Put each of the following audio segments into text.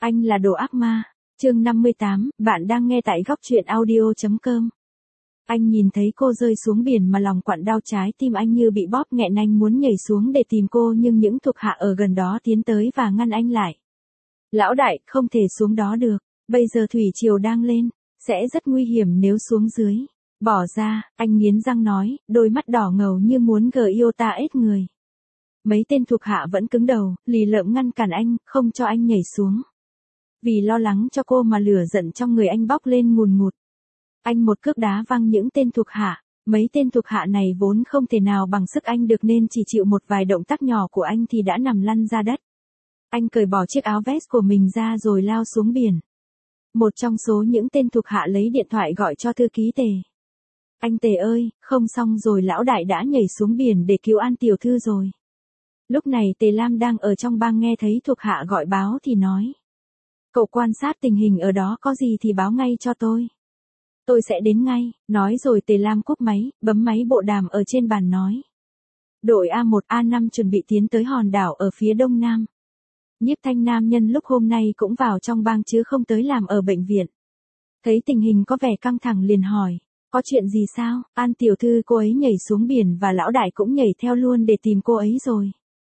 Anh là đồ ác ma. Chương 58, bạn đang nghe tại góc truyện audio.com. Anh nhìn thấy cô rơi xuống biển mà lòng quặn đau, trái tim anh như bị bóp nghẹn, anh muốn nhảy xuống để tìm cô nhưng những thuộc hạ ở gần đó tiến tới và ngăn anh lại. Lão đại, không thể xuống đó được, bây giờ thủy triều đang lên, sẽ rất nguy hiểm nếu xuống dưới. Bỏ ra, anh nghiến răng nói, đôi mắt đỏ ngầu như muốn yêu ta ết người. Mấy tên thuộc hạ vẫn cứng đầu, lì lợm ngăn cản anh, không cho anh nhảy xuống. Vì lo lắng cho cô mà lửa giận trong người anh bốc lên ngùn ngụt. Anh một cước đá văng những tên thuộc hạ, mấy tên thuộc hạ này vốn không thể nào bằng sức anh được nên chỉ chịu một vài động tác nhỏ của anh thì đã nằm lăn ra đất. Anh cởi bỏ chiếc áo vest của mình ra rồi lao xuống biển. Một trong số những tên thuộc hạ lấy điện thoại gọi cho thư ký Tề. Anh Tề ơi, không xong rồi, lão đại đã nhảy xuống biển để cứu An tiểu thư rồi. Lúc này Tề Lam đang ở trong bang nghe thấy thuộc hạ gọi báo thì nói. Cậu quan sát tình hình ở đó, có gì thì báo ngay cho tôi. Tôi sẽ đến ngay, nói rồi Tề Lam cúp máy, bấm máy bộ đàm ở trên bàn nói. Đội A1, A5 chuẩn bị tiến tới hòn đảo ở phía đông nam. Nhiếp Thanh Nam nhân lúc hôm nay cũng vào trong bang chứ không tới làm ở bệnh viện. Thấy tình hình có vẻ căng thẳng liền hỏi, có chuyện gì sao? An tiểu thư cô ấy nhảy xuống biển và lão đại cũng nhảy theo luôn để tìm cô ấy rồi.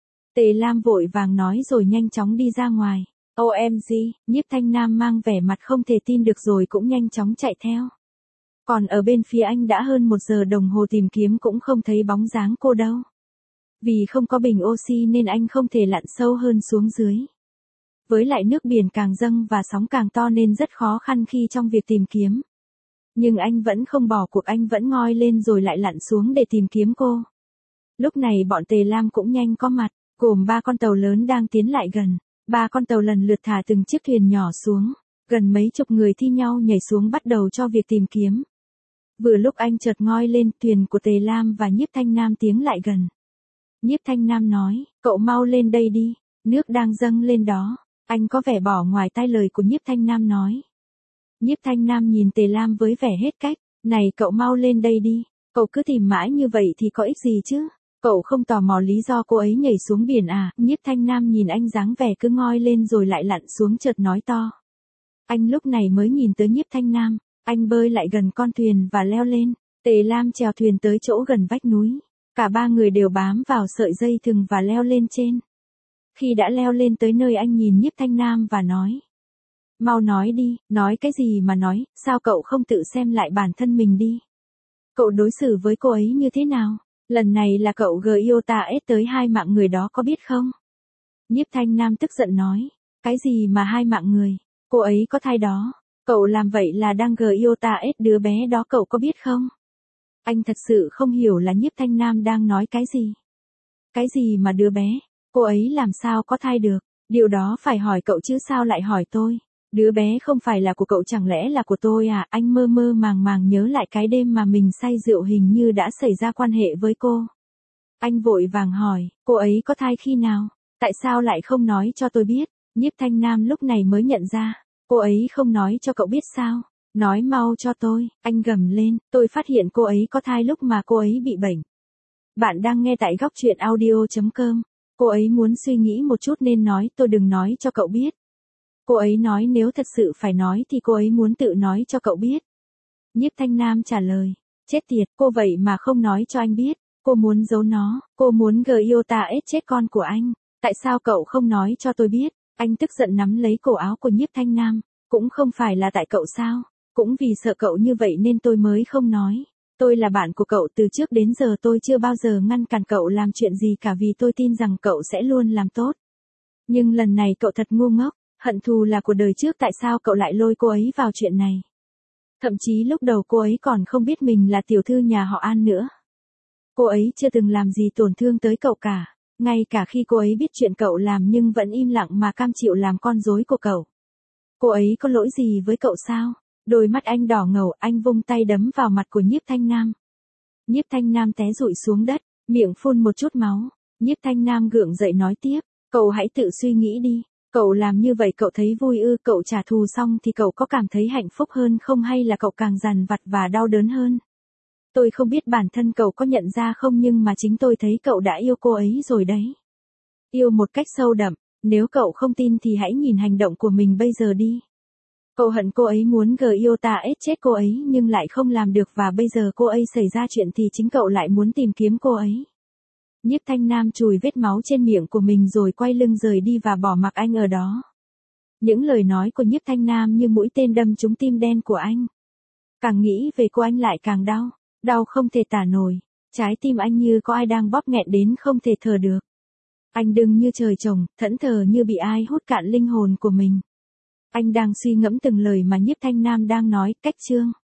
Tề Lam vội vàng nói rồi nhanh chóng đi ra ngoài. OMG, Nhiếp Thanh Nam mang vẻ mặt không thể tin được rồi cũng nhanh chóng chạy theo. Còn ở bên phía anh đã hơn 1 giờ đồng hồ tìm kiếm cũng không thấy bóng dáng cô đâu. Vì không có bình oxy nên anh không thể lặn sâu hơn xuống dưới. Với lại nước biển càng dâng và sóng càng to nên rất khó khăn khi trong việc tìm kiếm. Nhưng anh vẫn không bỏ cuộc, anh vẫn ngoi lên rồi lại lặn xuống để tìm kiếm cô. Lúc này bọn Tề Lam cũng nhanh có mặt, gồm 3 con tàu lớn đang tiến lại gần. 3 con tàu lần lượt thả từng chiếc thuyền nhỏ xuống, gần mấy chục người thi nhau nhảy xuống bắt đầu cho việc tìm kiếm. Vừa lúc anh chợt ngoi lên, thuyền của Tề Lam và Nhiếp Thanh Nam tiến lại gần. Nhiếp Thanh Nam nói, cậu mau lên đây đi, nước đang dâng lên đó. Anh có vẻ bỏ ngoài tai lời của Nhiếp Thanh Nam nói. Nhiếp Thanh Nam nhìn Tề Lam với vẻ hết cách, này cậu mau lên đây đi, cậu cứ tìm mãi như vậy thì có ích gì chứ? Cậu không tò mò lý do cô ấy nhảy xuống biển à? Nhiếp Thanh Nam nhìn anh dáng vẻ cứ ngoi lên rồi lại lặn xuống chợt nói to. Anh lúc này mới nhìn tới Nhiếp Thanh Nam, anh bơi lại gần con thuyền và leo lên. Tề Lam chèo thuyền tới chỗ gần vách núi. Cả 3 người đều bám vào sợi dây thừng và leo lên trên. Khi đã leo lên tới nơi anh nhìn Nhiếp Thanh Nam và nói. Mau nói đi, nói cái gì mà nói, sao cậu không tự xem lại bản thân mình đi? Cậu đối xử với cô ấy như thế nào? Lần này là cậu yêu ta ết tới 2 mạng người đó có biết không? Nhiếp Thanh Nam tức giận nói. Cái gì mà 2 mạng người? Cô ấy có thai đó. Cậu làm vậy là đang yêu ta ết đứa bé đó, cậu có biết không? Anh thật sự không hiểu là Nhiếp Thanh Nam đang nói cái gì. Cái gì mà đứa bé? Cô ấy làm sao có thai được? Điều đó phải hỏi cậu chứ sao lại hỏi tôi? Đứa bé không phải là của cậu chẳng lẽ là của tôi à? Anh mơ mơ màng màng nhớ lại cái đêm mà mình say rượu hình như đã xảy ra quan hệ với cô. Anh vội vàng hỏi, cô ấy có thai khi nào? Tại sao lại không nói cho tôi biết? Nhiếp Thanh Nam lúc này mới nhận ra, cô ấy không nói cho cậu biết sao? Nói mau cho tôi, anh gầm lên, tôi phát hiện cô ấy có thai lúc mà cô ấy bị bệnh. Bạn đang nghe tại góc truyện audio.com. Cô ấy muốn suy nghĩ một chút nên nói, tôi đừng nói cho cậu biết. Cô ấy nói nếu thật sự phải nói thì cô ấy muốn tự nói cho cậu biết. Nhiếp Thanh Nam trả lời, chết tiệt, cô vậy mà không nói cho anh biết, cô muốn giấu nó, cô muốn yêu ta ết chết con của anh, tại sao cậu không nói cho tôi biết? Anh tức giận nắm lấy cổ áo của Nhiếp Thanh Nam, cũng không phải là tại cậu sao, cũng vì sợ cậu như vậy nên tôi mới không nói. Tôi là bạn của cậu, từ trước đến giờ tôi chưa bao giờ ngăn cản cậu làm chuyện gì cả vì tôi tin rằng cậu sẽ luôn làm tốt. Nhưng lần này cậu thật ngu ngốc, hận thù là của đời trước, tại sao cậu lại lôi cô ấy vào chuyện này? Thậm chí lúc đầu cô ấy còn không biết mình là tiểu thư nhà họ An nữa. Cô ấy chưa từng làm gì tổn thương tới cậu cả, ngay cả khi cô ấy biết chuyện cậu làm nhưng vẫn im lặng mà cam chịu làm con rối của cậu. Cô ấy có lỗi gì với cậu sao? Đôi mắt anh đỏ ngầu, anh vung tay đấm vào mặt của Nhiếp Thanh Nam. Nhiếp Thanh Nam té rụi xuống đất, miệng phun một chút máu. Nhiếp Thanh Nam gượng dậy nói tiếp, cậu hãy tự suy nghĩ đi, cậu làm như vậy cậu thấy vui ư? Cậu trả thù xong thì cậu có cảm thấy hạnh phúc hơn không hay là cậu càng dằn vặt và đau đớn hơn? Tôi không biết bản thân cậu có nhận ra không nhưng mà chính tôi thấy cậu đã yêu cô ấy rồi đấy. Yêu một cách sâu đậm, Nếu cậu không tin thì hãy nhìn hành động của mình bây giờ đi. Cậu hận cô ấy muốn Gyota ết chết cô ấy nhưng lại không làm được và bây giờ cô ấy xảy ra chuyện thì chính cậu lại muốn tìm kiếm cô ấy. Nhiếp Thanh Nam chùi vết máu trên miệng của mình rồi quay lưng rời đi và bỏ mặc anh ở đó. Những lời nói của Nhiếp Thanh Nam như mũi tên đâm trúng tim đen của anh. Càng nghĩ về cô anh lại càng đau, đau không thể tả nổi. Trái tim anh như có ai đang bóp nghẹn đến không thể thở được. Anh đứng như trời trồng, thẫn thờ như bị ai hút cạn linh hồn của mình. Anh đang suy ngẫm từng lời mà Nhiếp Thanh Nam đang nói, cách chương.